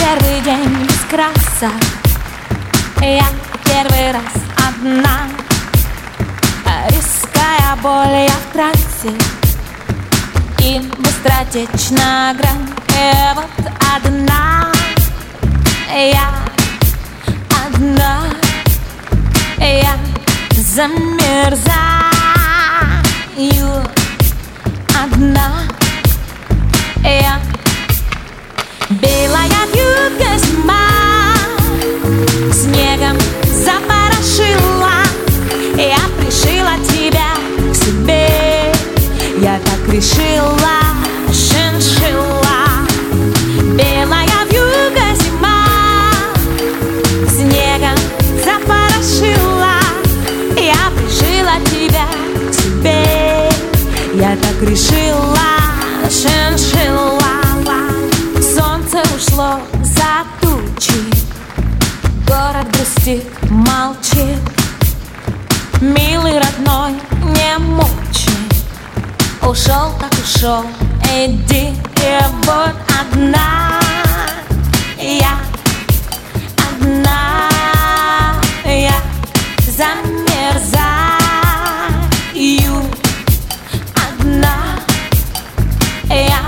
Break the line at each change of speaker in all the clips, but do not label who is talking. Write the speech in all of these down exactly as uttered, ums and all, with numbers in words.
первый день без красок. Я первый раз одна. Резкая боль, я в трансе, и быстротечна грань. И вот одна, я одна, я замерзаю. Одна, я белая вьюга зима снегом запорошила. Я пришила тебя к себе, я так решила, шиншилла. Белая вьюга зима снегом запорошила. Я пришила тебя к себе, я так решила, шиншилла. Солнце ушло за тучи, город грустит, молчит. Милый родной, не мучи, ушел так ушел, иди. И вот одна, я одна, я замерзаю. Одна, я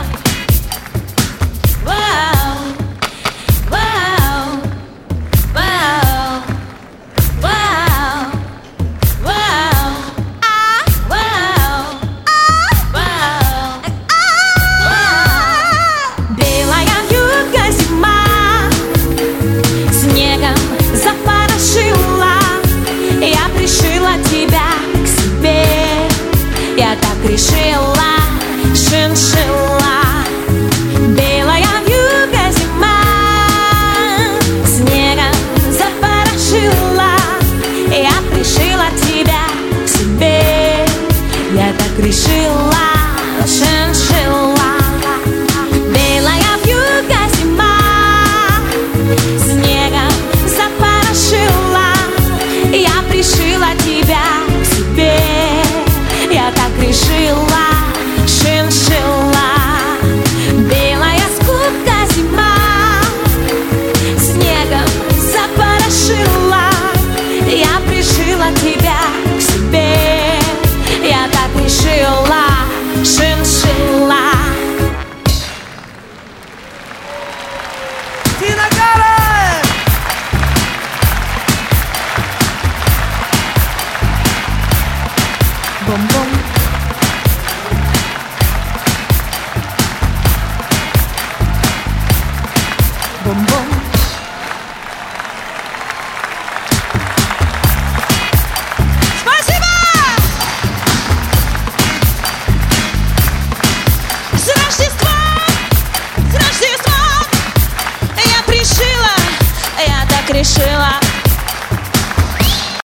вау, вау, вау, вау, вау, а, вау, а, вау, вау. Белая вьюга зима снегом запорошила. Я пришила тебя к себе, я так решила, шиншилла. Белая вьюга зима снегом запорошила. Я пришила тебя к себе, я так решила, шиншилла. Белая вьюга зима снегом запорошила. Я пришила тебя к себе, я так решила, шиншилла. Белая скупка зима снегом запорошила. Я пришила тебя к себе, я так решила, шиншилла.
Тина Кароль!
Бом-бом. Бом-бом.
Спасибо! С Рождеством! С Рождеством! Я пришила, я так решила.